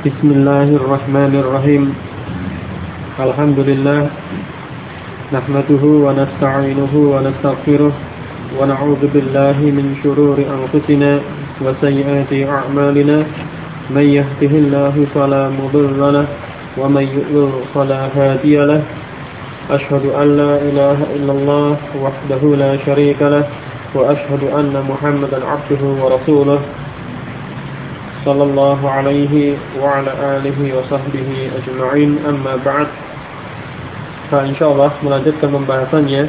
Bismillahirrahmanirrahim. Alhamdulillah. Nahmaduhu wa nasta'inuhu wa nastaghfiruh wa na'udzu billahi min shururi anfusina wa sayyiati a'malina. May yahdihillahu fala mudilla lahu wa may yudlil fala hadiya lahu. Ashhadu an la ilaha illallah wahdahu la syarika lahu wa ashhadu anna Muhammadan 'abduhu wa rasuluh. Sallallahu alaihi wa ala alihi wa sahbihi ajma'in, amma ba'd. Insyaallah melanjutkan pembahasannya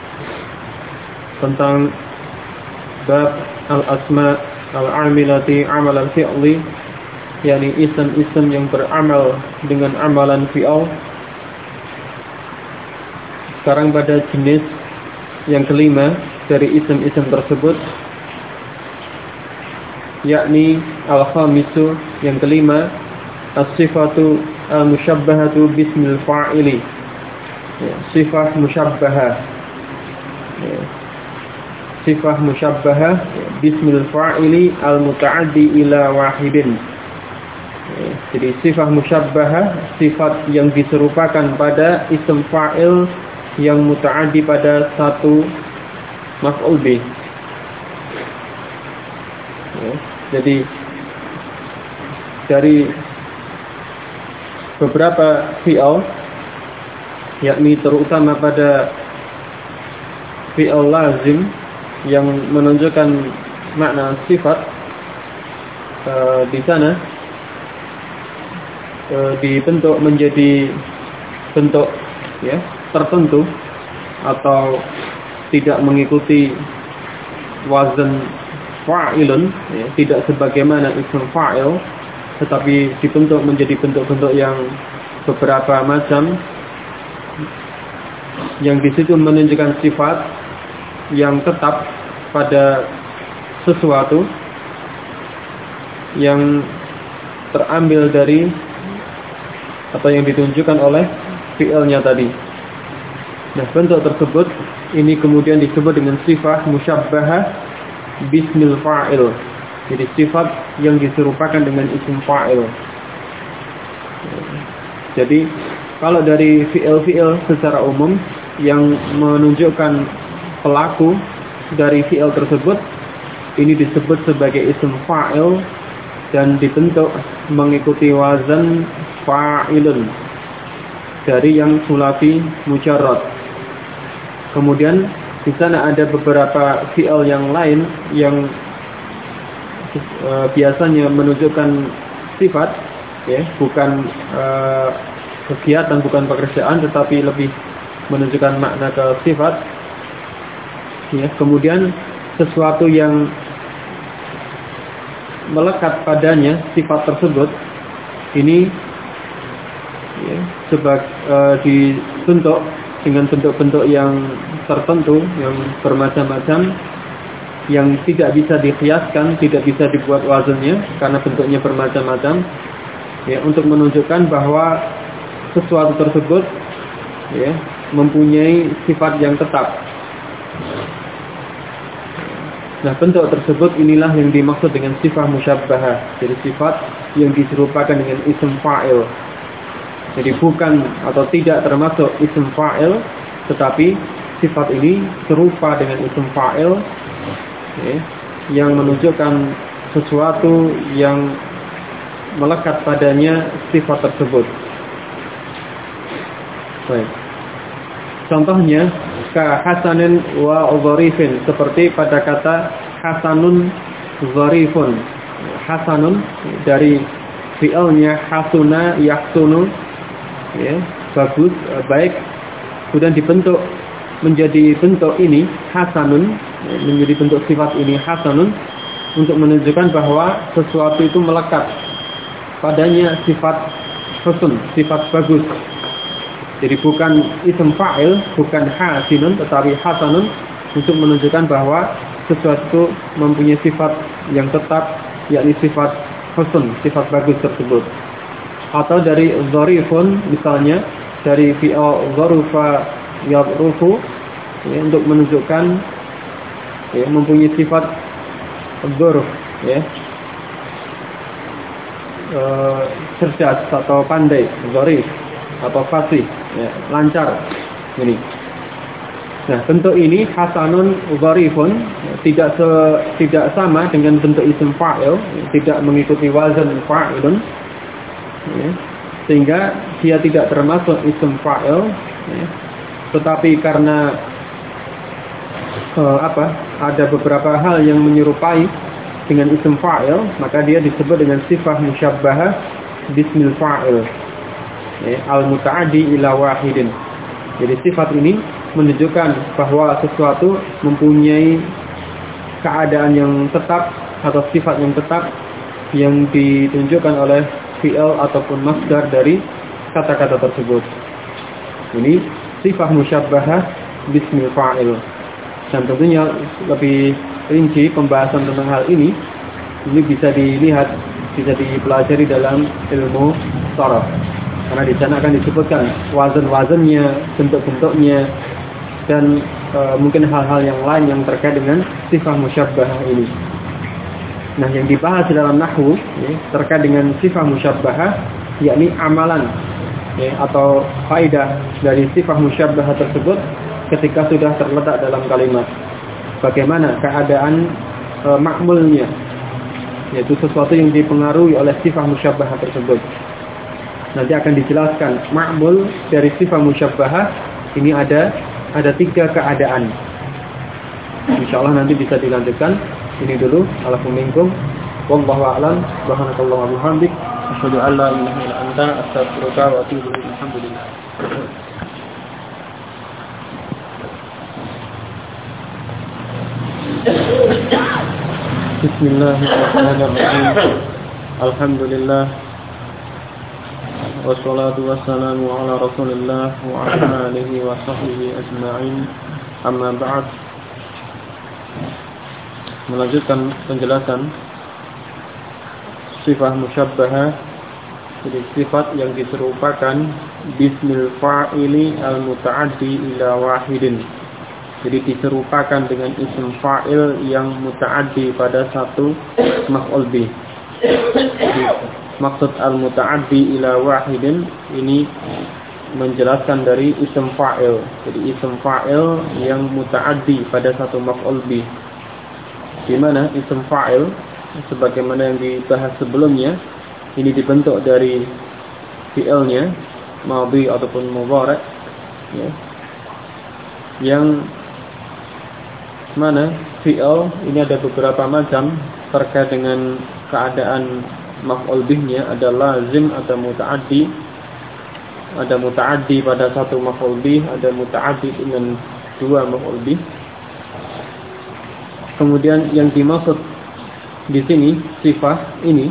tentang bab al-asma al-amilati amal al-fi'li, yakni isim-isim yang beramal dengan amalan fi'al. Sekarang pada jenis yang kelima dari isim-isim tersebut, yakni al-khamisu, yang kelima, as-sifatu al-musyabbahatu bismil fa'ili, sifat musyabbahah, sifat musyabbahah bismil fa'ili al-muta'addi ila wahidin. Jadi sifat musyabbahah, sifat yang diserupakan pada isim fa'il yang muta'addi pada satu maf'ul bih. Jadi dari beberapa fi'al, yakni terutama pada fi'al lazim yang menunjukkan makna sifat, di sana dibentuk menjadi bentuk tertentu atau tidak mengikuti wazan fa'ilun, tidak sebagaimana isim fa'il, tetapi dibentuk menjadi bentuk-bentuk yang beberapa macam, yang di situ menunjukkan sifat yang tetap pada sesuatu yang terambil dari atau yang ditunjukkan oleh fi'ilnya tadi. Nah, bentuk tersebut ini kemudian disebut dengan sifat musyabbahah bismil fa'il. Jadi sifat yang diserupakan dengan isim fa'il. Jadi kalau dari fi'il-fi'il secara umum yang menunjukkan pelaku dari fi'il tersebut, ini disebut sebagai isim fa'il dan dibentuk mengikuti wazan fa'ilun dari yang sulasi mujarrad. Kemudian di sana ada beberapa fi'il yang lain yang biasanya menunjukkan sifat, bukan kegiatan, bukan pekerjaan, tetapi lebih menunjukkan makna ke sifat. Kemudian sesuatu yang melekat padanya sifat tersebut ini dibentuk dengan bentuk-bentuk yang tertentu, yang bermacam-macam, yang tidak bisa dikiaskan, tidak bisa dibuat wazannya karena bentuknya bermacam-macam, untuk menunjukkan bahwa sesuatu tersebut mempunyai sifat yang tetap. Nah, bentuk tersebut inilah yang dimaksud dengan sifat musyabbahah. Jadi sifat yang diserupakan dengan isim fa'il. Jadi bukan atau tidak termasuk isim fa'il, tetapi sifat ini serupa dengan isim fa'il, yang menunjukkan sesuatu yang melekat padanya sifat tersebut. Baik. Contohnya ka hasanin wa dharifin, seperti pada kata hasanun dharifun. Hasanun dari fi'ilnya hasuna yahsunu, bagus, baik, kemudian dibentuk menjadi bentuk ini hasanun, menjadi bentuk sifat ini hasanun, untuk menunjukkan bahwa sesuatu itu melekat padanya sifat husn, sifat bagus. Jadi bukan isim fa'il, bukan hasinun, tetapi hasanun, untuk menunjukkan bahwa sesuatu mempunyai sifat yang tetap, yakni sifat husn, sifat bagus tersebut. Atau dari dharifun, misalnya dari fi'il dharufa yadrufu, untuk menunjukkan mempunyai sifat dzurf, cerdas atau pandai, zorif atau fasih, ya, lancar. Ini. Nah, bentuk ini hasanun zarifun, tidak sama dengan bentuk isim fa'il, tidak mengikuti wazan fa'ilun, ya, sehingga dia tidak termasuk isim fa'il, ya, tetapi karena ada beberapa hal yang menyerupai dengan isim fa'il, maka dia disebut dengan sifah musyabbahah bismil fa'il, ya, al-muta'addi ila wahidin. Jadi sifat ini menunjukkan bahwa sesuatu mempunyai keadaan yang tetap atau sifat yang tetap yang ditunjukkan oleh fi'il ataupun masdar dari kata-kata tersebut. Ini sifat musyabbahah bismil fa'il. Dan tentunya lebih rinci pembahasan tentang hal ini bisa dilihat, bisa dipelajari dalam ilmu sharaf. Karena di sana akan disebutkan wazan-wazannya, bentuk-bentuknya, dan mungkin hal-hal yang lain yang terkait dengan sifat musyabbahah ini. Nah, yang dibahas dalam nahwu, ya, terkait dengan sifat musyabbahah, yakni amalan, ya, atau faedah dari sifat musyabbahah tersebut ketika sudah terletak dalam kalimat. Bagaimana keadaan makmulnya, yaitu sesuatu yang dipengaruhi oleh sifat musyabbahah tersebut. Nanti akan dijelaskan makmul dari sifat musyabbahah ini ada 3 keadaan. Insyaallah nanti bisa dilanjutkan. Ini dulu. Alaikum minkum. Wallahu a'lam. Subhanakallah wa bihamdik. Asyhadu an la ilaha illa anta astaghfiruka wa atubu ilaik. Alhamdulillah. Bismillahirrahmanirrahim. Alhamdulillah. Wassalatu wassalamu ala rasulillah wa ala alihi wa sahbihi ajma'in. Amma ba'd. Melanjutkan penjelasan sifat musyabbahah, jadi sifat yang diserupakan bismil fa'ili al-muta'addi ila wahidin. Jadi diserupakan dengan isim fa'il yang muta'addi pada satu maf'ul bih. Maksud al-muta'addi ila wahidin ini menjelaskan dari isim fa'il. Jadi isim fa'il yang muta'addi pada satu maf'ul bih. Di mana isim fa'il sebagaimana yang dibahas sebelumnya ini dibentuk dari fi'ilnya madhi ataupun mudhari', ya. Yang mana fi'il ini ada beberapa macam terkait dengan keadaan maf'ul bihnya, ada lazim, ada muta'addi. Ada muta'addi pada satu maf'ul bih, ada muta'addi dengan 2 maf'ul bih. Kemudian yang dimaksud di sini sifat ini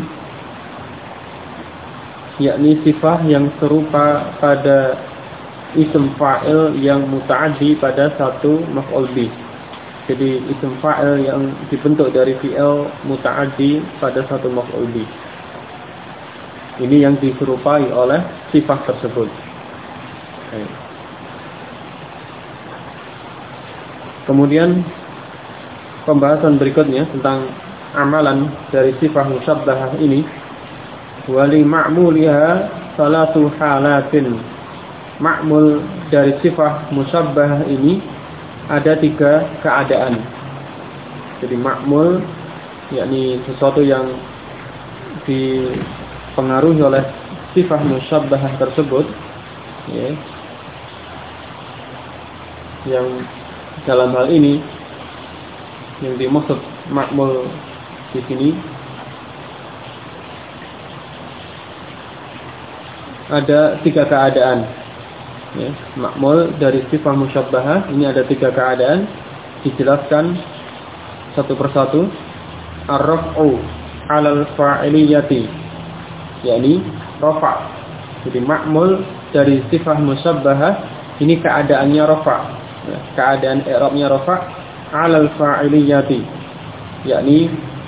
yakni sifat yang serupa pada isim fa'il yang muta'addi pada satu maf'ul bih. Jadi isim fa'il yang dibentuk dari fi'il muta'addi pada satu maf'ul bih. Ini yang diserupai oleh sifat tersebut. Kemudian pembahasan berikutnya tentang amalan dari sifat musyabbahah ini. Wali ma'muliha salatu halatin. Ma'mul dari sifat musyabbahah ini ada 3 keadaan. Jadi ma'mul yakni sesuatu yang dipengaruhi oleh sifat musyabbahah tersebut, ya, yang dalam hal ini yang dimaksud ma'mul di sini ada 3 keadaan, ya. Ma'mul dari sifat musyabbahah ini ada 3 keadaan, dijelaskan satu persatu. Ar-raf'u 'alal fa'iliyati, yakni rafa'. Jadi ma'mul dari sifat musyabbahah ini keadaannya rafa', ya. Keadaan i'rabnya rafa' 'alal fa'iliyati, yakni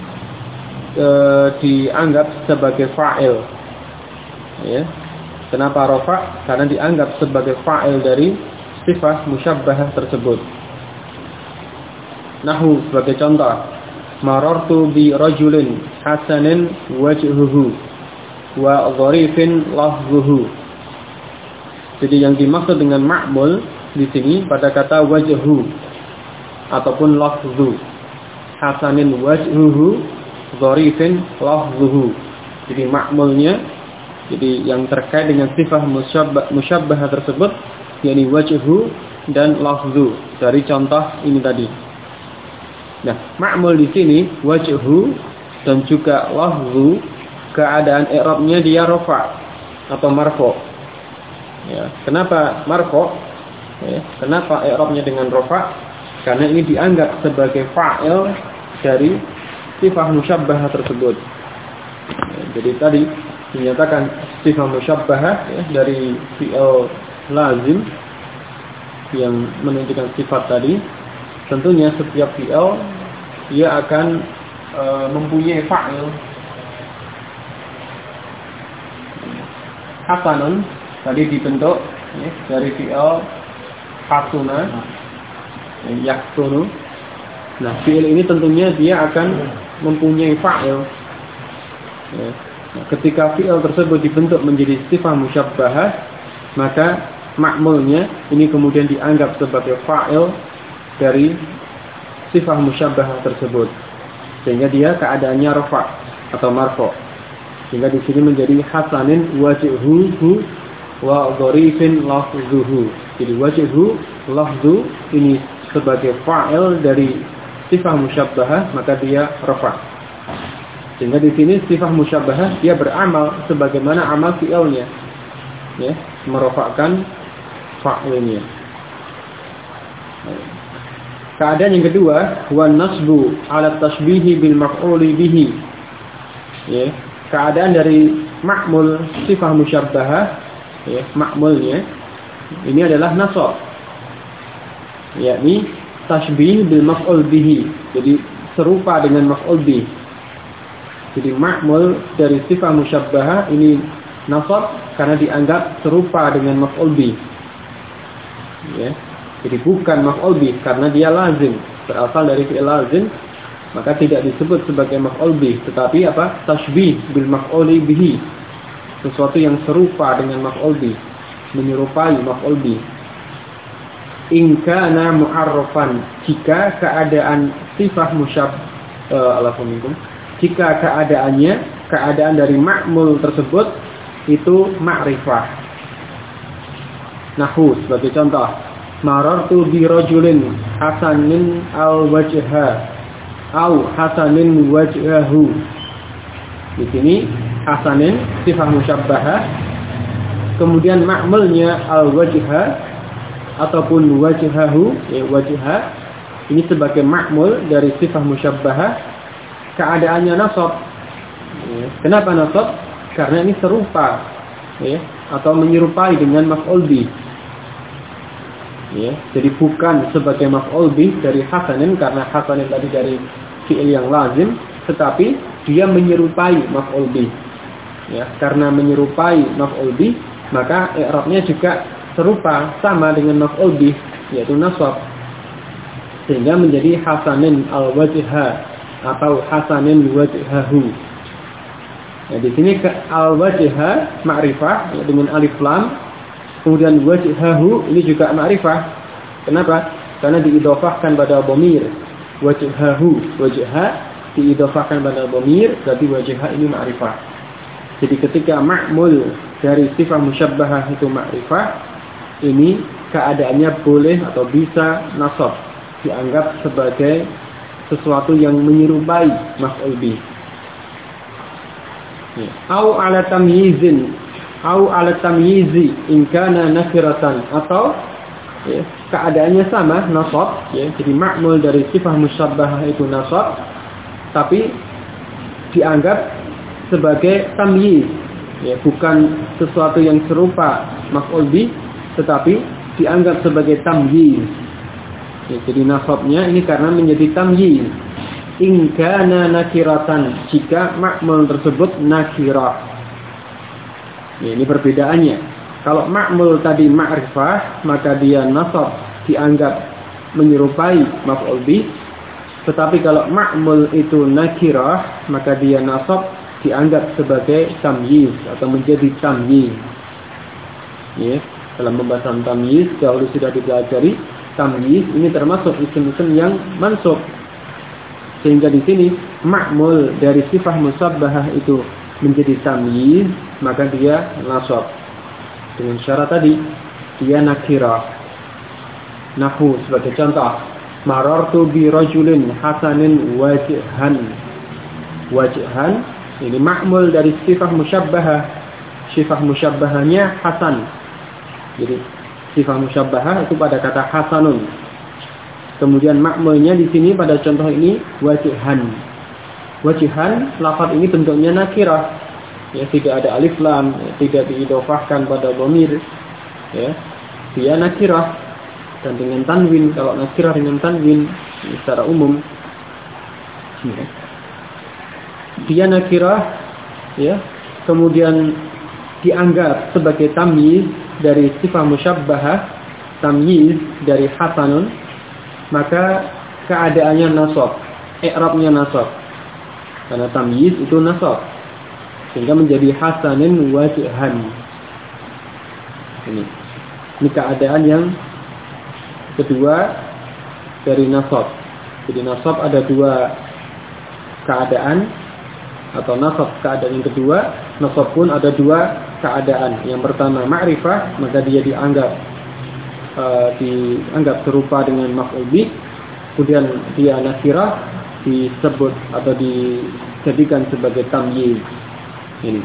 dianggap sebagai fa'il, ya. Kenapa rafa'? Karena dianggap sebagai fa'il dari sifat musyabbahah tersebut. Nahwu sebagai contoh, marartu bi rajulin hasanin wajhuhu. wa dharifin lafzuhu. Jadi yang dimaksud dengan ma'mul di sini pada kata wajhu ataupun lafzu. Hasanin wajhuhu, dharifin lafzuhu. Jadi ma'mulnya, jadi yang terkait dengan sifat musyabbah tersebut, yakni wajhu dan lafzu dari contoh ini tadi. Nah, ma'mul di sini wajhu dan juga lafzu, keadaan i'rabnya dia rafa atau marfu. Ya, kenapa marfu? Ya, kenapa i'rabnya dengan rafa? Karena ini dianggap sebagai fa'il dari sifat musyabbah tersebut. Ya, jadi tadi dinyatakan sifat musyabbah ya, dari fi'il lazim yang menunjukkan sifat tadi. Tentunya setiap fi'il dia akan mempunyai fa'il. Hasanun tadi dibentuk ya, dari fi'il hasuna, yaksunu. Nah, fi'il ini tentunya dia akan mempunyai fa'il. Ya. Nah, ketika fi'il tersebut dibentuk menjadi sifat musyabbah, maka ma'mulnya ini kemudian dianggap sebagai fa'il dari sifat musyabbah tersebut, sehingga dia keadaannya rafa atau marfu. Sehingga di sini menjadi hasanin wajhuhu wa dharifin lafzuhu. Jadi wajhu, lafzu ini sebagai fa'il dari sifat musyabbah, maka dia rafa. Sehingga di sini sifat musyabbah dia beramal sebagaimana amal fi'ilnya, ya, merofakkan fa'ilnya. Keadaan yang kedua, wan nasbu ala tashbihi bil maf'uli bihi. Ya, keadaan dari ma'mul sifah musyabbahah, ya, ma'mulnya ini adalah nasab. Yakni tashbih bil maf'ul bihi. Jadi serupa dengan maf'ul bih. Jadi ma'mul dari sifah musyabbahah ini nasab karena dianggap serupa dengan maf'ul bih. Ya. Jadi bukan maf'ul bih karena dia lazim, berasal dari fi'il lazim, maka tidak disebut sebagai maf'ul bih, tetapi apa? Tashbih bil maf'uli bihi. Sesuatu yang serupa dengan maf'ul bih, menyerupai maf'ul bih. In kana mu'arrafan, jika keadaan sifat jika keadaan dari ma'mul tersebut itu ma'rifah. Nahu sebagai contoh, marartu bi rajulin hasanin al wajha au hasanin wajhahu. Di sini hasanin sifat musyabbahah, kemudian ma'mulnya al wajha ataupun wajhahu, ya, wajha ini sebagai ma'mul dari sifat musyabbahah, keadaannya nasab. Ya, kenapa nasab? Karena ini serupa, ya, atau menyerupai dengan maf'ul bih. Ya, jadi bukan sebagai maf'ul bih dari hasanin, karena hasanin tadi dari fi'il yang lazim, tetapi dia menyerupai maf'ul bih. Ya, karena menyerupai maf'ul bih, maka i'rabnya juga serupa sama dengan maf'ul bih, yaitu nasab. Sehingga menjadi hasanin al-wajha atau hasanin wajhahu. Nah, di sini al-wajha ma'rifah ya, dengan alif lam. Kemudian wajhahu ini juga ma'rifah. Kenapa? Karena diidhofahkan pada dhamir. Wajhahu, wajha diidhofahkan pada dhamir, berarti wajha ini ma'rifah. Jadi ketika ma'mul dari sifat musyabbahah itu ma'rifah, ini keadaannya boleh atau bisa nasab, dianggap sebagai sesuatu yang menyerupai maf'ul bih. Au ala tamyizin, au ala tamyizi in kana nakiratan, atau ya, keadaannya sama nasab, ya, jadi ma'mul dari sifat musyabbahah itu nasab, tapi dianggap sebagai tamyiz, ya, bukan sesuatu yang serupa maf'ul bih, tetapi dianggap sebagai tamyiz. Ya, jadi nasabnya ini karena menjadi tamyiz. In kana nakiratan, jika ma'mul tersebut nakirah. Ya, ini perbedaannya. Kalau ma'mul tadi ma'rifah, maka dia nasab dianggap menyerupai maf'ul bih. Tetapi kalau ma'mul itu nakirah, maka dia nasab dianggap sebagai tamyiz atau menjadi tamyiz. Ya, dalam pembahasan tamyiz dahulu sudah dipelajari, tamyiz ini termasuk isim-isim yang mansub. Sehingga di sini ma'mul dari sifah musabbahah itu menjadi tamyiz, maka dia nasab. Dengan syarat tadi, dia nakirah. Nahu sebagai contoh, marartu bi rajulin hasanin wajhan. Wajhan ini ma'mul dari sifah musyabbahah. Sifah musyabbahahnya hasan. Jadi sifah musyabbahah itu pada kata hasanun. Kemudian ma'mulnya di sini pada contoh ini wajhan. Wajhan, lafaz ini bentuknya nakirah. Ya, tidak ada alif lam, ya, tidak diidhofahkan pada dhamir. Ya. Dia nakirah dan dengan tanwin. Kalau nakirah dengan tanwin secara umum, ya. Dia nakirah, ya. Kemudian dianggap sebagai tamyiz dari sifah musyabbahah, tamyiz dari hasanun, maka keadaannya nasab, i'rabnya nasab. Karena tamyiz itu nasab, sehingga menjadi hasanin wajhan. Ini keadaan yang kedua dari nasab. Jadi nasab ada dua keadaan, atau nasab keadaan yang kedua, nasab pun ada dua keadaan. Yang pertama ma'rifah, maka dia dianggap serupa dengan maf'ul bih. Kemudian dia nakirah, disebut atau dijadikan sebagai tamyiz. Ini.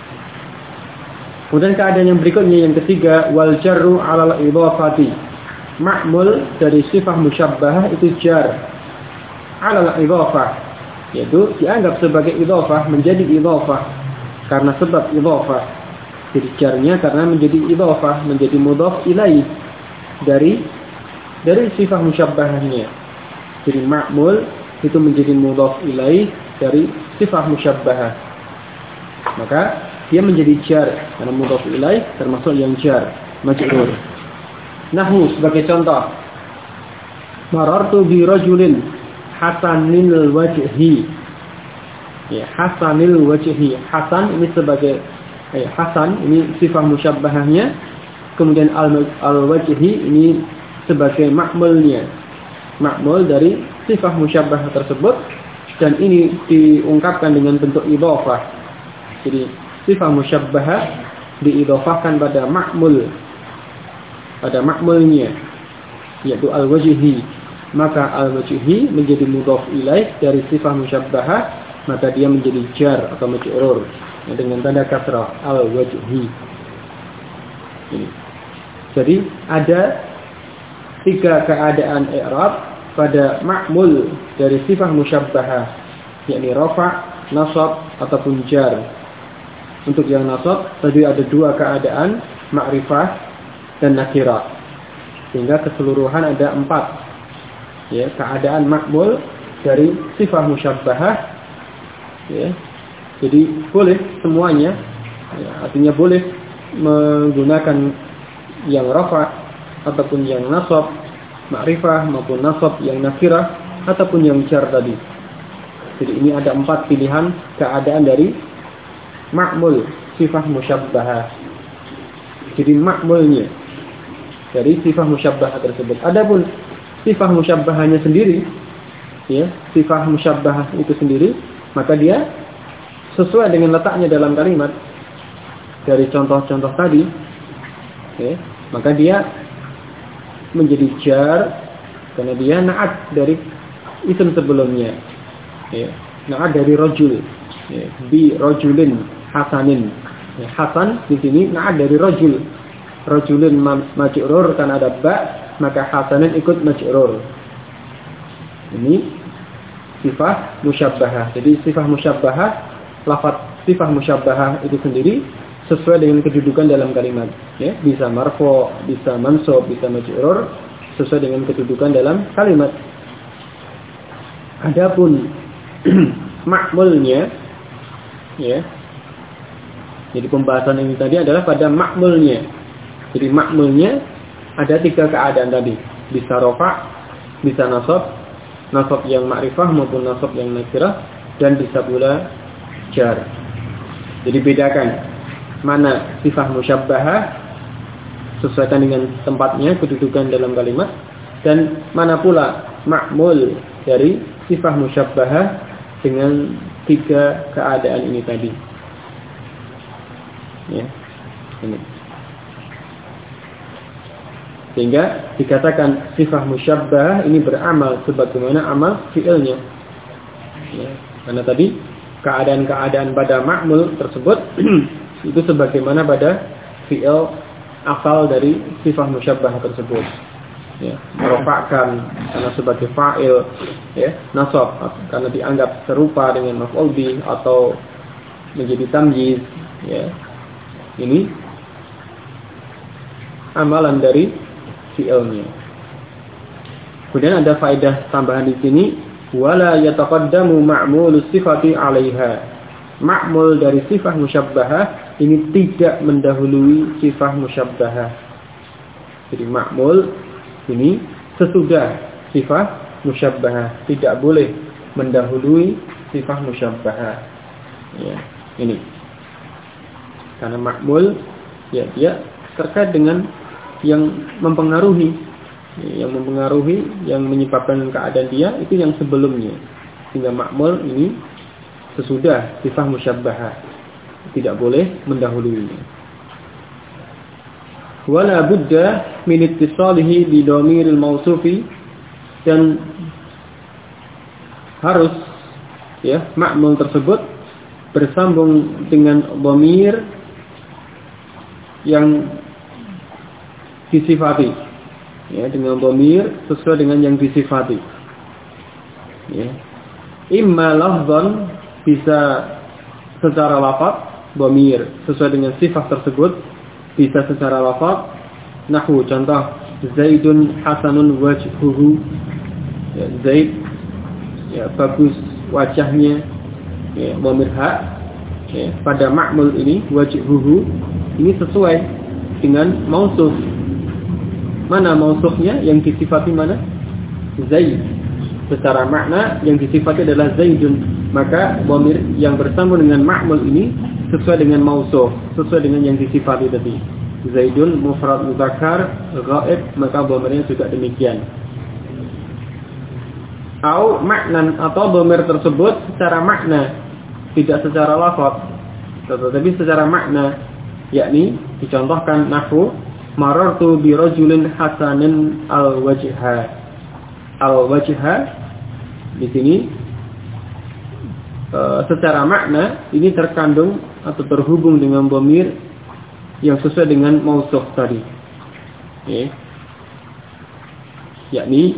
Kemudian keadaan yang berikutnya yang ketiga, wal jarru 'alal idhafati. Ma'mul dari sifah musyabbahah itu jar 'alal idhafah, yaitu dianggap sebagai idhafah, menjadi idhafah karena sebab idhafah. Jadi jarnya karena menjadi idhafah, menjadi mudhaf ilaih dari sifah musyabbahahnya. Jadi ma'mul itu menjadi mudhaf ilaih dari sifah musyabbahah. Maka dia menjadi jar karena mudhaf ilaih termasuk yang jar, majrur. Nahu sebagai contoh, marartu bi rajulin hasanil wajhi. Ya, hasanil wajhi. Hasan ini sebagai hasan ini sifah musyabbahahnya, kemudian al-wajhi ini sebagai ma'mulnya. Ma'mul dari sifah musyabbah tersebut, dan ini diungkapkan dengan bentuk idhofah. Jadi sifah musyabbahah diidhofahkan pada ma'mul, pada ma'mulnya, yaitu al-wajhi. Maka al-wajhi menjadi mudhaf ilaih dari sifah musyabbahah, maka dia menjadi jar atau majrur dengan tanda kasrah, al-wajhi. Ini. Jadi ada tiga keadaan i'rab pada ma'mul dari sifah musyabbahah, yakni rafa', nasab ataupun jar. Untuk yang nasab tadi ada dua keadaan, ma'rifah dan nakirah. Sehingga keseluruhan ada 4. Ya, keadaan ma'mul dari sifah musyabbahah. Ya. Jadi boleh semuanya, ya, artinya boleh menggunakan yang rafa' ataupun yang nasab, ma'rifah maupun nasab yang nakirah ataupun yang jar tadi. Jadi ini ada 4 pilihan keadaan dari ma'mul sifah musyabbahah. Jadi ma'mulnya dari sifah musyabbahah tersebut. Adapun sifah musyabbahahnya sendiri, ya, sifah musyabbahah itu sendiri, maka dia sesuai dengan letaknya dalam kalimat dari contoh-contoh tadi, ya, maka dia menjadi jar karena dia na'at dari isim sebelumnya, ya, na'at dari rajul, ya, bi rajulin hasanin, ya, hasan di sini na'at dari rajul, rajulin majrur karena ada ba, maka hasanin ikut majrur. Ini sifah musyabbahah. Jadi sifah musyabbahah, lafaz sifah musyabbahah itu sendiri sesuai dengan kedudukan dalam kalimat, ya, bisa marfu, bisa mansub, bisa majrur sesuai dengan kedudukan dalam kalimat. Adapun ma'mulnya, ya, jadi pembahasan ini tadi adalah pada ma'mulnya. Jadi ma'mulnya ada 3 keadaan tadi, bisa rafa', bisa nasab, nasab yang ma'rifah maupun nasab yang nakirah, dan bisa pula jar. Jadi bedakan mana sifah musyabbahah sesuaikan dengan tempatnya, kedudukan dalam kalimat, dan mana pula ma'mul dari sifah musyabbahah dengan 3 keadaan ini tadi. Ya, ini. Sehingga dikatakan sifah musyabbahah ini beramal sebagaimana amal fi'ilnya. Ya, karena tadi keadaan-keadaan pada ma'mul tersebut itu sebagaimana pada fi'il asal dari sifah musyabbahah tersebut. Ya, merofakkan karena sebagai fa'il, ya, nasab karena dianggap serupa dengan maf'ul bih atau menjadi tamyiz, ya. Ini amalan dari fi'ilnya. Kemudian ada faedah tambahan di sini, wala yataqaddamu ma'mulus sifati 'alaiha. Ma'mul dari sifah musyabbahah ini tidak mendahului sifah musyabbahah. Jadi ma'mul ini sesudah sifah musyabbahah, tidak boleh mendahului sifah musyabbahah. Ya, ini. Karena ma'mul ya dia terkait dengan yang mempengaruhi, yang menyebabkan keadaan dia itu yang sebelumnya. Sehingga ma'mul ini sesudah sifah musyabbahah, tidak boleh mendahuluinya. Wala budda min ittisalihi bi dhamiril mausufi, dan harus ya ma'mul tersebut bersambung dengan dhamir yang disifati, ya, dengan dhamir sesuai dengan yang disifati. Ya. Imma lafzan, bisa secara lafaz, dhamir sesuai dengan sifat tersebut, bisa secara lafaz. Nahwu, contoh, Zaidun hasanun wajhuhu, ya, Zaid ya bagus wajahnya, ya, dhamir ha, ya, pada ma'mul ini wajhuhu ini sesuai dengan mausuf. Mana mausufnya? Yang disifati mana? Zaid. Secara makna yang disifati adalah Zaidun. Maka dhamir yang bersambung dengan ma'mul ini sesuai dengan mausuf, sesuai dengan yang disifati tadi. Zaidun mufrad mudzakkar ghaib, maka dhamirnya juga demikian. Au maknan, atau dhamir tersebut secara makna, tidak secara lafaz, tetapi secara makna, yakni dicontohkan nahwu marartu bi rajulin hasanin al-wajha. Al-wajha di sini secara makna ini terkandung atau terhubung dengan dhamir yang sesuai dengan mausuf tadi. Okay. Yakni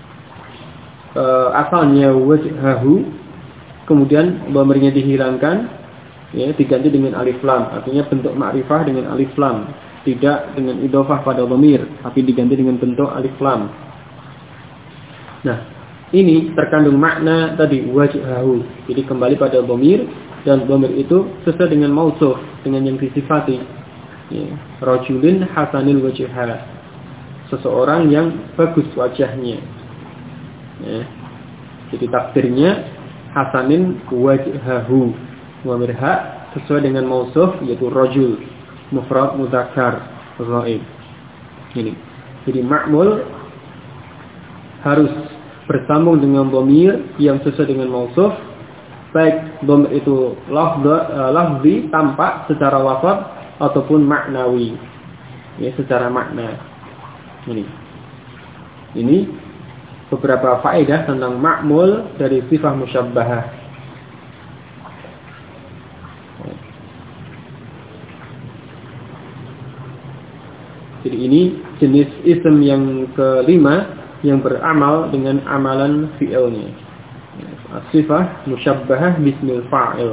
asalnya wajhahu, kemudian dhamirnya dihilangkan, ya, diganti dengan alif lam. Artinya bentuk ma'rifah dengan alif lam, tidak dengan idhofah pada dhamir, tapi diganti dengan bentuk alif lam. Nah, ini terkandung makna tadi wajhahu. Jadi kembali pada dhamir, dan dhamir itu sesuai dengan mausuf, dengan yang disifati. Ya, rajulin hasanil wajha, seseorang yang bagus wajahnya. Ya. Jadi takdirnya hasanin wajhahu, dhamir ha sesuai dengan mausuf yaitu rajul, mufrad mudzakkar ghaib. Ini. Jadi ma'mul harus bersambung dengan dhamir yang sesuai dengan mausuf, baik dhamir itu lafzi tampak secara lafaz ataupun maknawi, ya, secara makna. Ini beberapa faedah tentang ma'mul dari sifah musyabbahah. Jadi ini jenis ism yang kelima yang beramal dengan amalan fi'ilnya. Sifah musyabbahah bismil fa'il.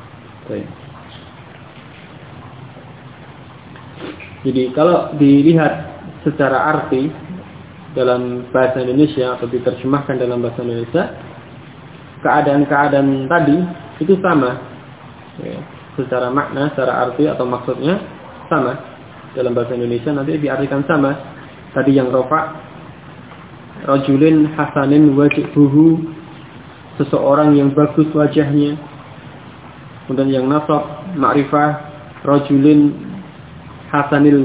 Jadi kalau dilihat secara arti dalam bahasa Indonesia atau diterjemahkan dalam bahasa Indonesia, keadaan-keadaan tadi itu sama, ya, secara makna, secara arti atau maksudnya sama. Dalam bahasa Indonesia nanti diartikan sama. Tadi yang rofa, rajulin hasanin wajhuhu, seseorang yang bagus wajahnya. Kemudian yang nasab ma'rifah rajulin hasanin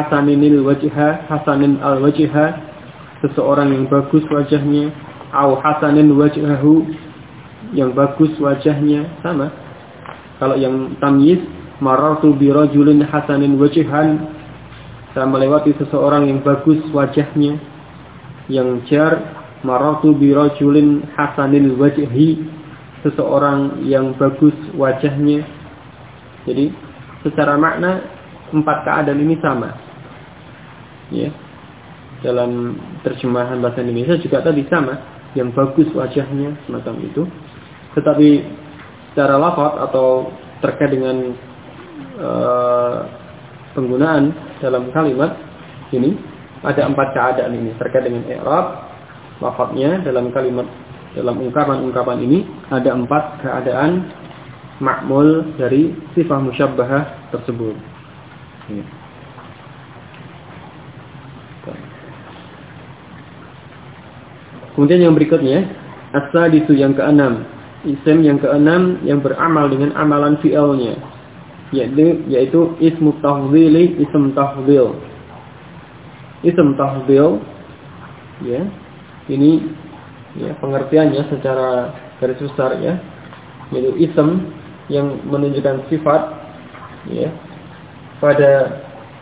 al-wajha, seseorang yang bagus wajahnya, au hasanin wajhahu, yang bagus wajahnya, sama. Kalau yang tamyiz, marartu bi rajulin hasanin wajhan, saya melewati seseorang yang bagus wajahnya. Yang jar, marartu bi rajulin hasanil wajhi, seseorang yang bagus wajahnya. Jadi secara makna 4 keadaan ini sama. Ya. Dalam terjemahan bahasa Indonesia juga tadi sama, yang bagus wajahnya, semacam itu. Tetapi secara lafaz atau terkait dengan penggunaan dalam kalimat ini ada 4 keadaan ini terkait dengan i'rab lafaznya dalam kalimat, dalam ungkapan-ungkapan ini ada 4 keadaan ma'mul dari sifat musyabbahah tersebut. Ini. Kemudian yang berikutnya as-sadisu, yang keenam, isim yang keenam yang beramal dengan amalan fi'ilnya, yaitu ismu tafdhili, ism tafdhil. Ism tafdhil, ya. Ini ya pengertiannya secara garis besar ya. Yaitu ism yang menunjukkan sifat ya pada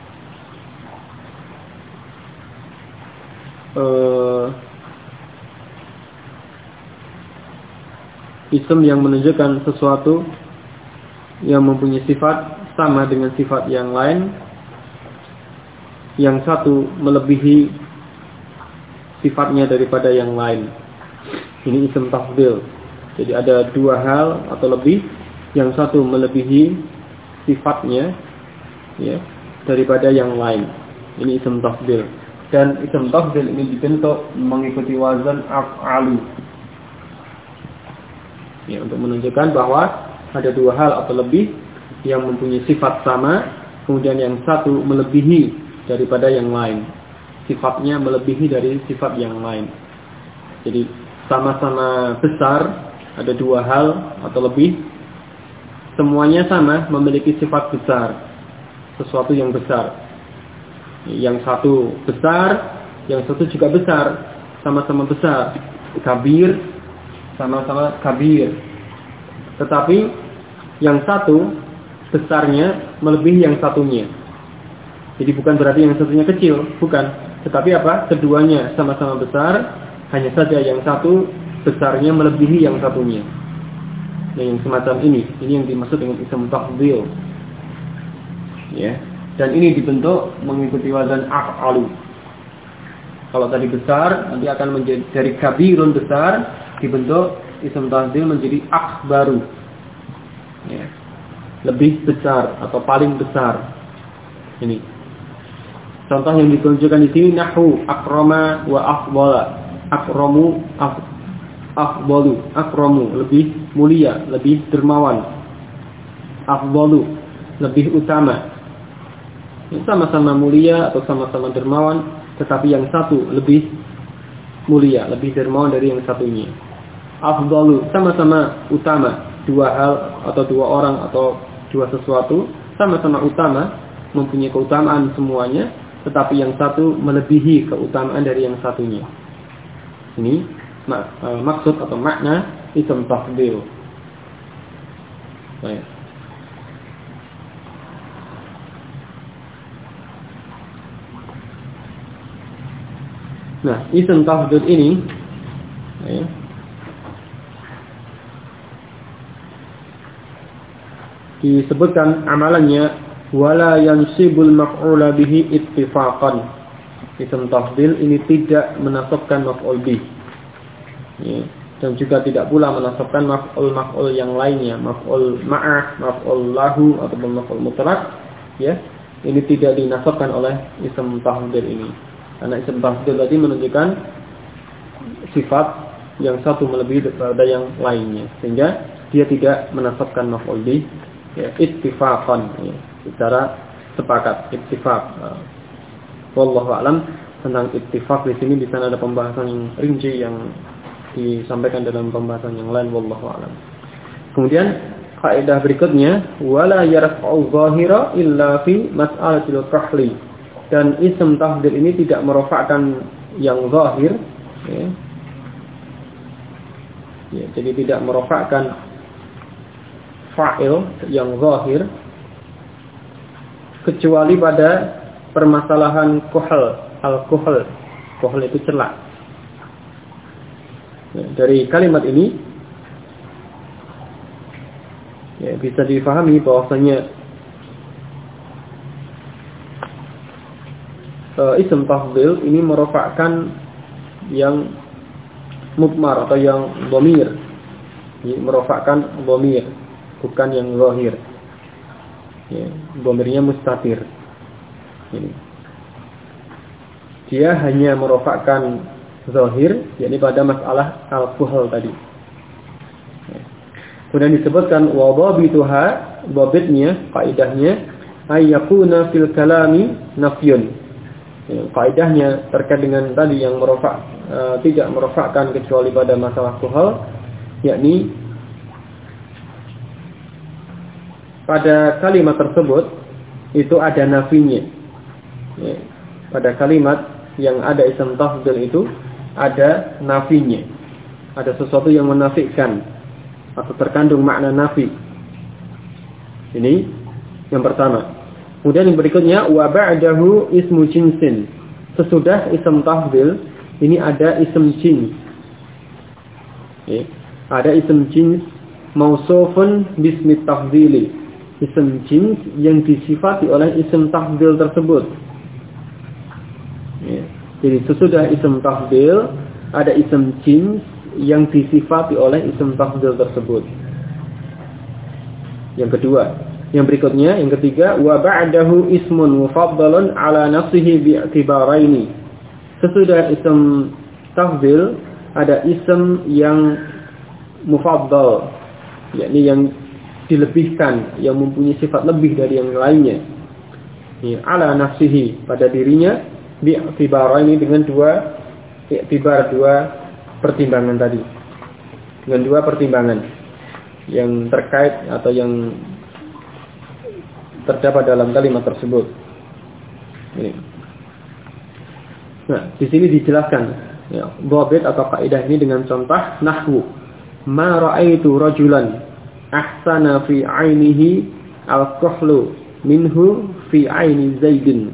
ism yang menunjukkan sesuatu yang mempunyai sifat sama dengan sifat yang lain, yang satu melebihi sifatnya daripada yang lain. Ini ism tafdhil. Jadi ada 2 hal atau lebih, yang satu melebihi sifatnya ya daripada yang lain. Ini ism tafdhil. Dan ism tafdhil ini dibentuk mengikuti wazan af'alu. Ya, untuk menunjukkan bahwa ada 2 hal atau lebih yang mempunyai sifat sama, kemudian yang satu melebihi daripada yang lain. Sifatnya melebihi dari sifat yang lain. Jadi sama-sama besar, ada 2 hal atau lebih, semuanya sama memiliki sifat besar, sesuatu yang besar. Yang satu besar, yang satu juga besar, sama-sama besar. Kabir, sama-sama kabir. Tetapi yang satu besarnya melebihi yang satunya. Jadi bukan berarti yang satunya kecil, bukan. Tetapi apa? Keduanya sama-sama besar, hanya saja yang satu besarnya melebihi yang satunya. Nah, yang semacam ini yang dimaksud dengan ism tafdhil. Ya. Dan ini dibentuk mengikuti wazan af'alu. Kalau tadi besar, nanti akan menjadi dari kabirun besar, dibentuk ism tafdhil menjadi akbaru. Ya. Lebih besar atau paling besar. Ini. Contoh yang ditunjukkan di sini nahwu akrama wa afdhala. Akramu afdalu. Akramu lebih mulia, lebih dermawan. Afdalu lebih utama. Ini sama-sama mulia atau sama-sama dermawan, tetapi yang satu lebih mulia, lebih dermawan dari yang satunya. Afdalu sama-sama utama, 2 hal atau 2 orang atau 2 sesuatu sama-sama utama, mempunyai keutamaan semuanya, tetapi yang satu melebihi keutamaan dari yang satunya. Ini maksud atau makna ism tafdhil. Baik. Nah, ism tafdhil ini ya, disebutkan amalannya wala yansibul maf'ula bihi ittifaqan. Ism tafdhil ini tidak menasabkan maf'ul bih. Ya, dan juga tidak pula menasabkan maf'ul yang lainnya, maf'ul ma'ah, maf'ul lahu ataupun maf'ul mutlaq, ya. Ini tidak dinasabkan oleh ism tafdhil ini. Karena ism tafdhil tadi menunjukkan sifat yang satu melebihi daripada yang lainnya, sehingga dia tidak menasabkan maf'ul bih, ya, ittifaqan, ya, secara sepakat, ittifaq. Wallahu a'lam. Tentang ittifaq di sini di sana ada pembahasan yang rinci yang disampaikan dalam pembahasan yang lain, wallahu a'lam. Kemudian kaidah berikutnya, wala yarfa'u zahira illa fi mas'alatil qahli. Dan ism tafdil ini tidak merofakkan yang zahir, ya. Ya, jadi tidak merofakkan fa'il yang zahir kecuali pada permasalahan kuhl, al-kuhl. Kuhl itu celak. Ya, dari kalimat ini ya, bisa difahami bahwasanya ism tafdil ini merofakkan yang mudmar atau yang dhamir, merofakkan dhamir, bukan yang zahir. Ya, dhamirnya mustatir. Ini. Dia hanya merofakkan zahir, yakni pada masalah al-kuhl tadi. Ya. Kemudian disebutkan wa dhabituha, dhabitnya, kaidahnya ayyakuna fil kalami nafyun. Ya, kaidahnya terkait dengan tadi yang tidak merofakkan kecuali pada masalah kuhl, yakni pada kalimat tersebut itu ada nafinya. Ya, pada kalimat yang ada ism tafdil itu ada nafinya. Ada sesuatu yang menafikan atau terkandung makna nafi. Ini yang pertama. Kemudian yang berikutnya wa ba'dahu ismu jinsin. Sesudah ism tafdil ini ada ism jins. Ya, ada ism jins mausufun bismi tafdili. Ism jins yang disifati oleh ism tafdil tersebut. Ya, jadi sesudah ism tafdil ada ism jins yang disifati oleh ism tafdil tersebut. Yang kedua, yang berikutnya, yang ketiga, wa ba'dahu ismun mufaddalun ala nafsihi bi'tibaraini. Sesudah ism tafdil ada ism yang mufaddal, yakni yang dilebihkan, yang mempunyai sifat lebih dari yang lainnya. Ya, ala nafsihi, pada dirinya, bi'tibaraini dengan dua pertimbangan tadi. Dengan dua pertimbangan yang terkait atau yang terdapat dalam kalimat tersebut. Ini. Nah, di sini dijelaskan ya, dhabit atau kaidah ini dengan contoh nahwu. Ma ra'aitu rajulan ahsana fi 'ainihi al-kuhlu minhu fi 'aini Zaidin.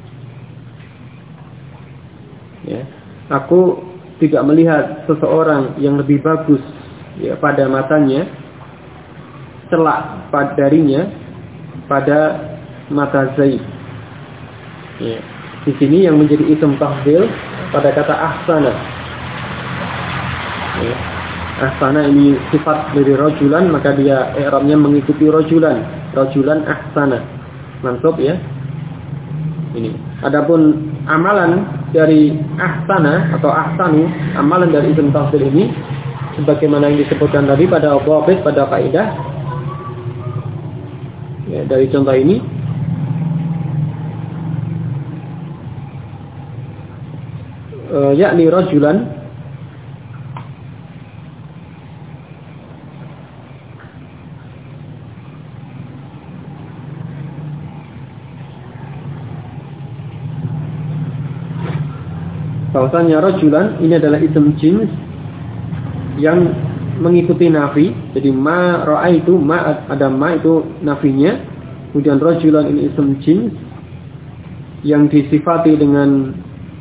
Ya, aku tidak melihat seseorang yang lebih bagus ya, pada matanya celak darinya pada mata Zaid. Ya. Di sini yang menjadi ism tafdil pada kata ahsana. Ya. Ahsana ini sifat dari rajulan, maka dia i'rabnya mengikuti rajulan. Rajulan ahsana. Mansub ya. Ini. Adapun amalan dari ahsana atau ahsanu, amalan dari ism tafdil ini sebagaimana yang disebutkan tadi pada dhabit, pada kaidah. Ya, dari contoh ini yakni rajulan bahwasanya rajulan ini adalah ism jins yang mengikuti nafi. Jadi ma ra'aitu, ma ada ma itu nafinya. Kemudian rajulan ini ism jins yang disifati dengan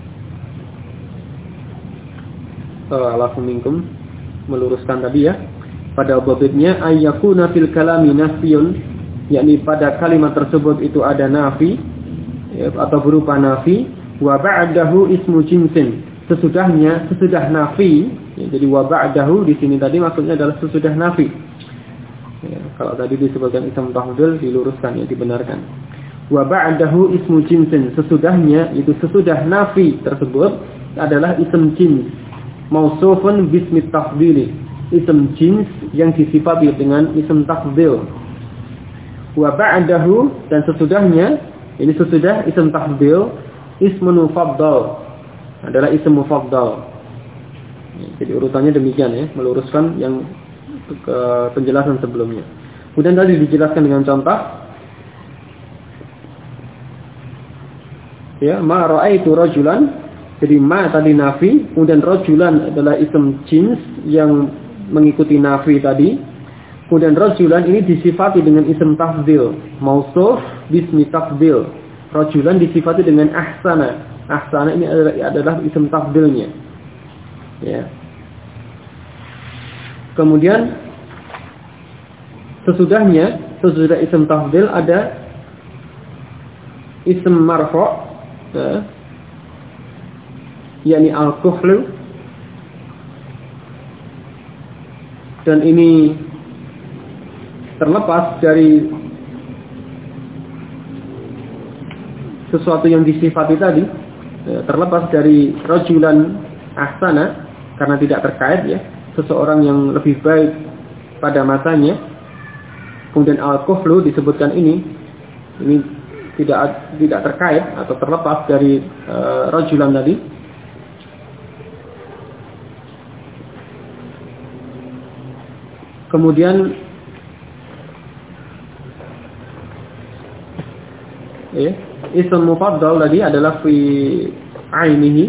alafu minkum, meluruskan tadi ya. Pada dhabitnya ayyakuna fil kalami nafiyun, yakni pada kalimat tersebut itu ada nafi ya, atau berupa nafi. Wa ba'dahu ismu jinsin. Sesudah nafi. Ya, jadi wa ba'dahu di sini tadi maksudnya adalah sesudah nafi. Ya, kalau tadi disebutkan ism tafdil diluruskan ya, dibenarkan. Wa ba'dahu ismu jinsin. Sesudahnya itu sesudah nafi tersebut adalah ism jins. Mausufun bismi tafdili. Ism jins yang disifati dengan ism tafdil. Wa ba'dahu, dan sesudahnya, ini sesudah ism tafdil, ismun mufaddal adalah ism mufaddal. Jadi urutannya demikian ya, meluruskan yang ke penjelasan sebelumnya. Kemudian tadi dijelaskan dengan contoh. Ya, ma ra'aitu rajulan. Jadi ma tadi nafi, kemudian rajulan adalah isim jins yang mengikuti nafi tadi. Kemudian rajulan ini disifati dengan isim tafdil, mausuf bismi tafdil. Rajulan disifati dengan ahsana. Ahsana ini adalah isim tafdilnya. Ya. Kemudian sesudah isim tafdil ada isim marfu', ya, yakni al-kuhlu, dan ini terlepas dari sesuatu yang disifati tadi, ya, terlepas dari rajulan ahsana karena tidak terkait, ya, seseorang yang lebih baik pada masanya. Kemudian al-kuhlu disebutkan ini tidak terkait atau terlepas dari rajulan tadi. Kemudian isim mufaddal tadi adalah fi ainihi.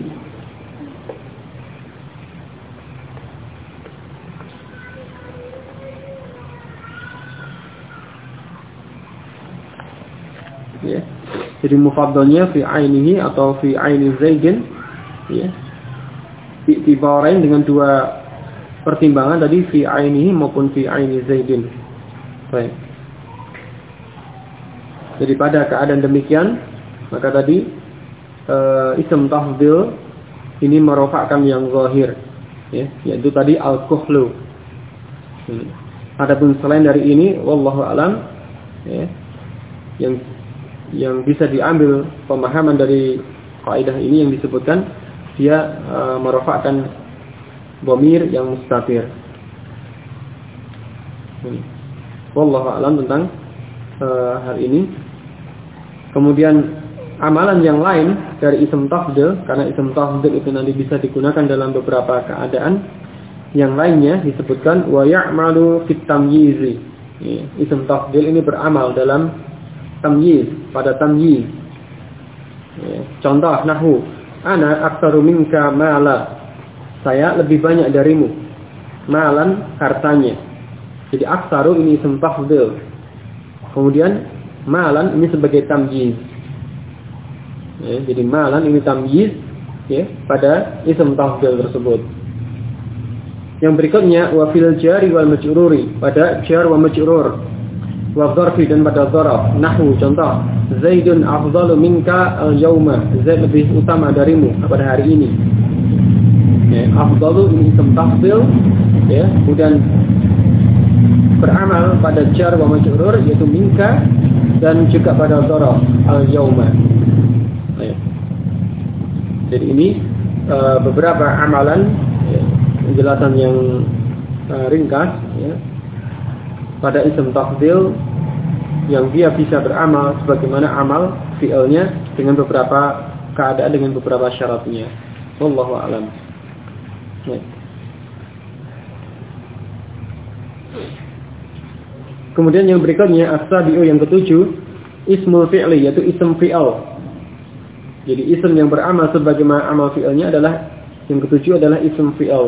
Ya. Jadi mufaddalnya fi ainihi atau fi aini Zaidin, ya. Diibarain dengan dua pertimbangan tadi, fi ainihi maupun fi aini Zaidin. Baik. Jadi pada keadaan demikian, maka tadi isim tafdil ini merofakkan yang zahir, ya, yaitu tadi al-kuhlu. Adapun selain dari ini, wallahu alam, ya, yang bisa diambil pemahaman dari kaidah ini yang disebutkan, dia merofakkan dhamir yang mustatir. Wallahu alam tentang hal ini. Kemudian amalan yang lain dari isim tafdil, karena isim tafdil itu nanti bisa digunakan dalam beberapa keadaan. Yang lainnya disebutkan wa ya'malu fit tamyizi. Isim tafdil ini beramal dalam tamyiz, pada tamyiz. Contoh nahwu, ana aktsaru minka mala. Saya lebih banyak darimu. Malan hartanya. Jadi aktsaru ini isim tafdil. Kemudian malan ini sebagai tamyiz. Jadi malan ini tamyiz, ya, pada isim tafdil tersebut. Yang berikutnya wa fil jari wal majruri, pada jar wa majrur. Wa dzarfi dan pada dzaraf. Nahwu contoh, Zaidun afdalu minka al-yauma. Zaid lebih utama darimu pada hari ini. Ya, afdalu ini isim tafdil, ya, kemudian beramal pada jar wa majrur yaitu minka dan juga pada dzaraf al-yauma. Ya. Jadi ini beberapa amalan, ya, penjelasan yang ringkas, ya, pada isim tafdil yang dia bisa beramal sebagaimana amal fi'ilnya dengan beberapa keadaan, dengan beberapa syaratnya. Wallahu a'lam. Ya. Kemudian yang berikutnya as-sabi'u, yang ketujuh, ismul fi'li, yaitu isim fi'il. Jadi isim yang beramal sebagaimana amal fi'ilnya adalah, yang ketujuh adalah isim fi'il.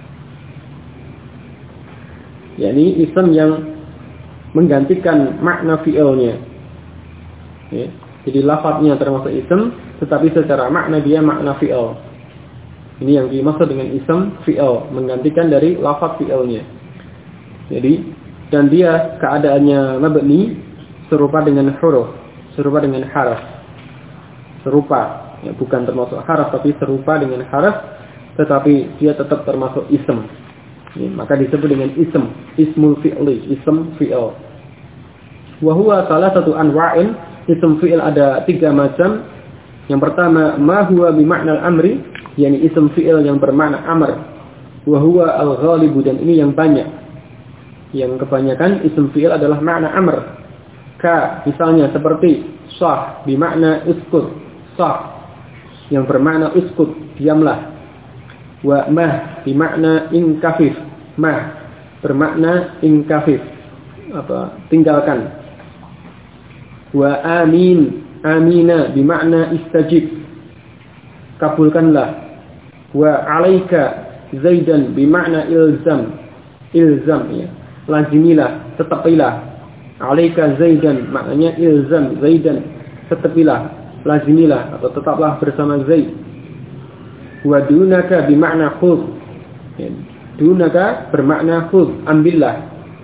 yakni isim yang menggantikan makna fi'ilnya. Ya. Jadi lafadznya termasuk isim, tetapi secara makna dia makna fi'il. Ini yang dimaksud dengan isim fi'il, menggantikan dari lafadz fi'ilnya. Jadi, dan dia keadaannya mabni, serupa dengan huruf, serupa dengan harf. Serupa, ya, bukan termasuk harf, tapi serupa dengan harf, tetapi dia tetap termasuk isim. Ya, maka disebut dengan isim, ismul fi'li, isim fi'il. Wa huwa salah satu anwa'in, isim fi'il ada 3 macam. Yang pertama, ma huwa bi ma'nal amri, yakni isim fi'il yang bermakna amr. Wa huwa al-ghalibu, dan ini yang banyak. Yang kebanyakan isim fi'il adalah makna amr. Ka, misalnya seperti sah bi makna uskut, sah yang bermakna uskut, diamlah. Wa mah bi makna inkafif, mah bermakna inkafif, tinggalkan. Wa amina bermakna istajib, kabulkanlah. Wa alaika zaidan bermakna ilzam ya, lazimilah, tetapilah. Alaika zaidan maknanya ilzam zaidan, tetapilah, lazimilah atau tetaplah bersama Zaid. Wa dunaka bermakna khudh, dunaka bermakna khudh, ambillah.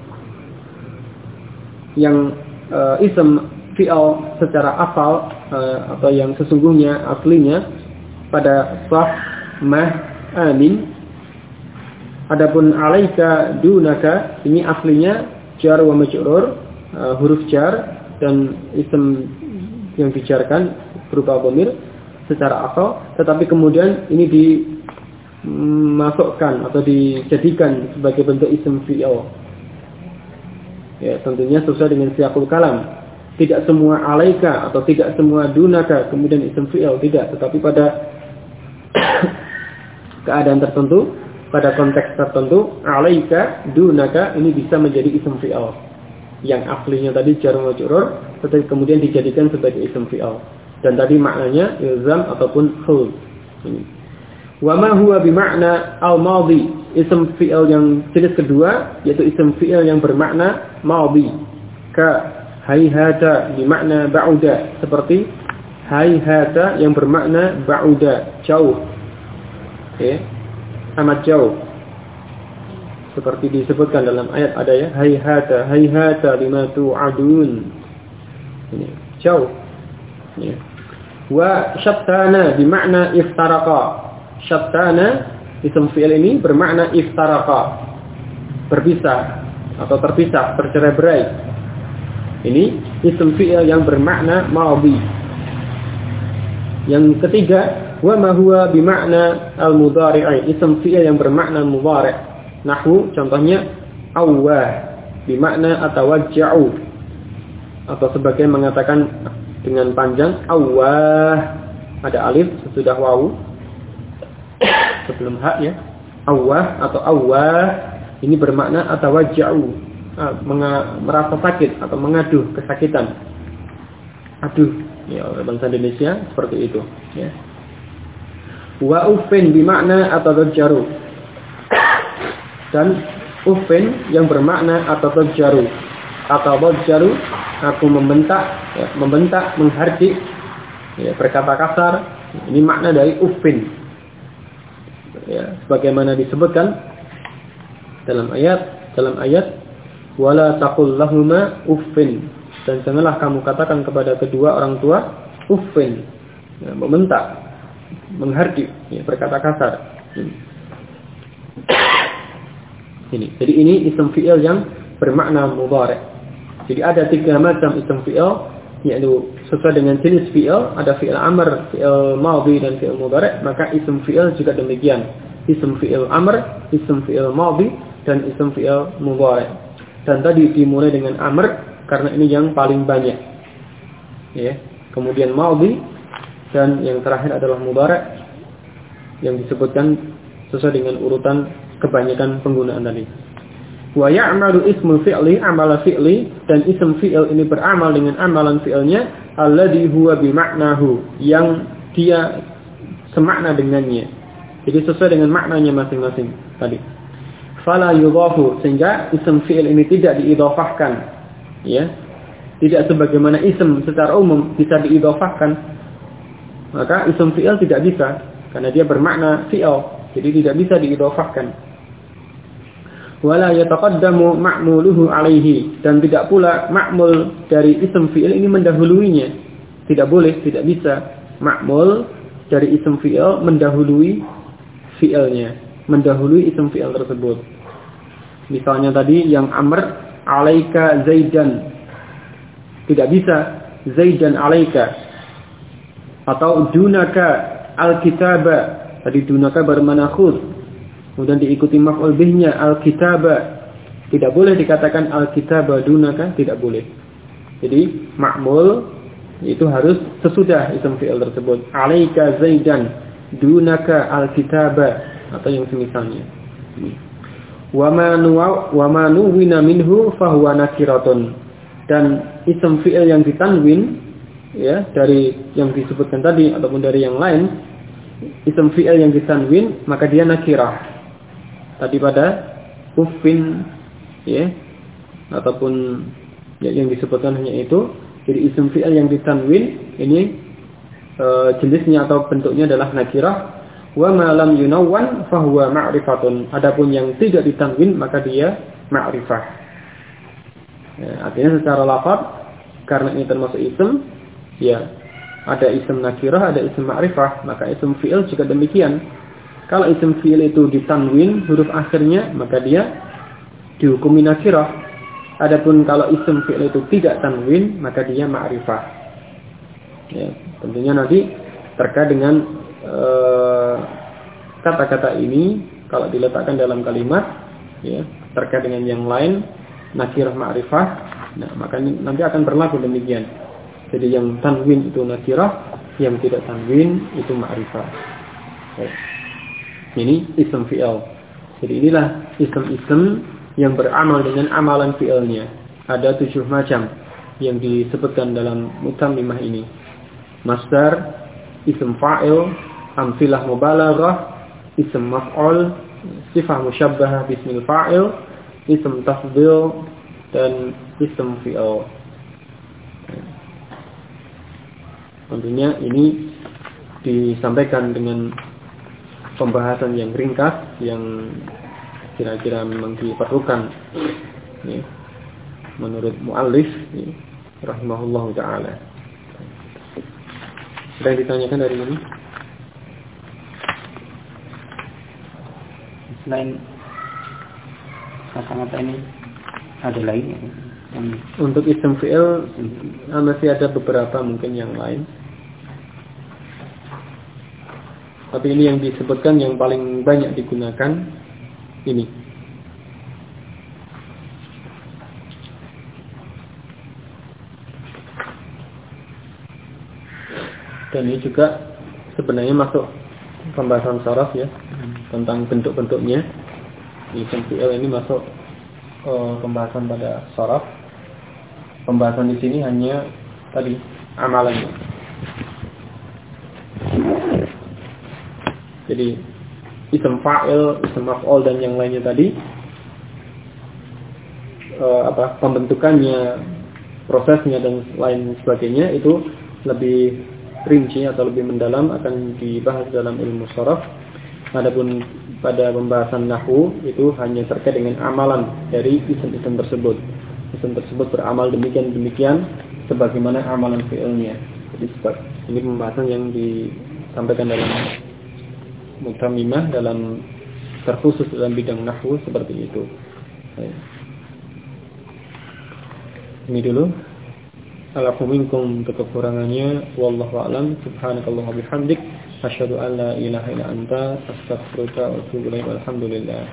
Yang ism fi'al secara asal atau yang sesungguhnya aslinya pada sah, mah, amin. Adapun alaika dunaka ini aslinya jar wa majrur, huruf jar dan ism yang dijarkan berupa dhamir secara asal, tetapi kemudian ini dimasukkan atau dijadikan sebagai bentuk ism fi'al. Ya, tentunya sesuai dengan siyaqul kalam. Tidak semua alaika atau tidak semua dunaka kemudian ism fi'al, tidak, tetapi pada keadaan tertentu, pada konteks tertentu, alaika dunaka ini bisa menjadi ism fi'al. Yang aslinya tadi jar majrur tetapi kemudian dijadikan sebagai ism fi'al. Dan tadi maknanya ilzam ataupun khudh. Ini. Wa ma huwa bimakna al-madhi, ism fi'il yang jenis kedua yaitu ism fi'il yang bermakna madhi. Ka hayhata bermakna ba'uda, seperti hayhata yang bermakna ba'uda, jauh. Oke. Amat jauh. Seperti disebutkan dalam ayat ada ya, hayhata lima tu'adun. Ini jauh. Ya. Wa syattana bermakna iftaraqa. Syattana ism fi'il ini bermakna iftaraqa, berpisah atau terpisah, bercerai-berai. Ini ism fi'il yang bermakna madhi. Yang ketiga, wa ma huwa bimakna al-mudhari', ism fi'il yang bermakna mudhari'. Nahwu contohnya awwah bermakna atawajja'u, atau sebagai mengatakan dengan panjang awwah, ada alif sesudah wawu sebelum hak ya. Awwah atau awwah ini bermakna atawajja'u, merasa sakit atau mengaduh kesakitan. Aduh, ya oleh bangsa Indonesia seperti itu ya. Wa uffin bermakna atadajjaru. Dan uffin yang bermakna atadajjaru. Atadajjaru, aku membentak ya, membentak, menghardik ya, berkata kasar. Ini makna dari uffin. Ya, sebagaimana disebutkan dalam ayat wala taqul lahuma uffin, dan janganlah kamu katakan kepada kedua orang tua uffin, ya, membentak, menghardik, ya, berkata kasar. Ini. Jadi ini ism fi'il yang bermakna mudhari'. Jadi ada 3 macam ism fi'il, yaitu sesuai dengan jenis fi'il, ada fi'il amr, fi'il madhi dan fi'il mudhari', maka ism fi'il juga demikian. Ism fi'il amr, ism fi'il madhi dan ism fi'il mudhari'. Dan tadi dimulai dengan amr karena ini yang paling banyak. Ya. Kemudian madhi dan yang terakhir adalah mudhari' yang disebutkan sesuai dengan urutan kebanyakan penggunaan tadi. Wa ya'malu ismu fi'li amala fi'li, dan ism fi'il ini beramal dengan amalan fi'ilnya alladhi huwa bimaknahu, yang dia semakna dengannya. Jadi sesuai dengan maknanya masing-masing tadi. Fala yudhafu, sehingga ism fi'il ini tidak diidhafahkan, ya. Tidak sebagaimana ism secara umum bisa diidhafahkan. Maka ism fi'il tidak bisa karena dia bermakna fi'il, jadi tidak bisa diidhafahkan. Wala yataqaddamu ma'muluhu alaihi, dan tidak pula ma'mul dari ism fi'il ini mendahuluinya. Tidak boleh, tidak bisa ma'mul dari ism fi'il mendahului fi'ilnya, mendahului ism fi'il tersebut. Misalnya tadi yang amr alaika zaidan, tidak bisa zaidan alaika. Atau dunaka alkitaba, tadi dunaka bermakna khudh, kemudian diikuti maf'ul bihnya al-kitaba. Tidak boleh dikatakan al-kitaba dunaka, tidak boleh. Jadi ma'mul itu harus sesudah ism fi'il tersebut. Alaika zaidan dunaka al-kitaba atau yang semisalnya. Wa ma nuwina minhu fahuwa nakiratun. Dan isim fi'il yang ditanwin ya dari yang disebutkan tadi ataupun dari yang lain, isim fi'il yang ditanwin maka dia nakirah. Tadi pada uffin ya ataupun ya, yang disebutkan hanya itu. Jadi isim fi'il yang ditanwin ini jenisnya atau bentuknya adalah nakirah. Wa ma lam yunawwan fahuwa ma'rifatun. Adapun yang tidak ditanwin maka dia ma'rifah. Ya, artinya secara lafaz karena ini termasuk isim, ya ada isim nakirah, ada isim ma'rifah, maka isim fi'il juga demikian. Kalau isim fi'il itu ditanwin huruf akhirnya maka dia dihukumi nakirah. Adapun kalau isim fi'il itu tidak tanwin maka dia ma'rifah. Ya, tentunya nanti terkait dengan kata-kata ini kalau diletakkan dalam kalimat ya terkait dengan yang lain nakirah ma'rifah, nah maka nanti akan berlaku demikian. Jadi yang tanwin itu nakirah, yang tidak tanwin itu ma'rifah. Ini isim fi'il. Jadi inilah isim-isim yang beramal dengan amalan fi'ilnya. Ada 7 macam yang disebutkan dalam mutammimah ini. Masdar, isim fa'il, amsilah mubalaghah, isim maf'ul, sifah musyabbahah bismil fa'il, isim tafdhil dan isim fi'il. Tentunya ini disampaikan dengan pembahasan yang ringkas yang kira-kira memang diperlukan ya, menurut muallif ya, rahimahullahu taala. Sudah ditanyakan dari ini? Selain kata-kata ini ada lain ya? Untuk isim fi'il masih ada beberapa mungkin yang lain. Tapi ini yang disebutkan yang paling banyak digunakan ini. Dan ini juga sebenarnya masuk pembahasan sharaf ya, tentang bentuk-bentuknya. Isim fi'il ini masuk pembahasan pada sharaf. Pembahasan di sini hanya tadi amalannya. Jadi isim fa'il, isim maf'ul dan yang lainnya tadi pembentukannya, prosesnya dan lain sebagainya itu lebih rinci atau lebih mendalam akan dibahas dalam ilmu sharaf. Adapun pada pembahasan nahwu itu hanya terkait dengan amalan dari isim-isim tersebut. Isim tersebut beramal demikian sebagaimana amalan fi'ilnya. Jadi ini pembahasan yang disampaikan dalam mutammimah dalam terkhusus dalam bidang nahwu seperti itu. Ini dulu. Alafu minkum untuk kekurangannya wallahu a'lam. Subhanakallahumma bihamdik asyhadu an la ilaha illa anta astaghfiruka wa atubu ilaik. Alhamdulillah.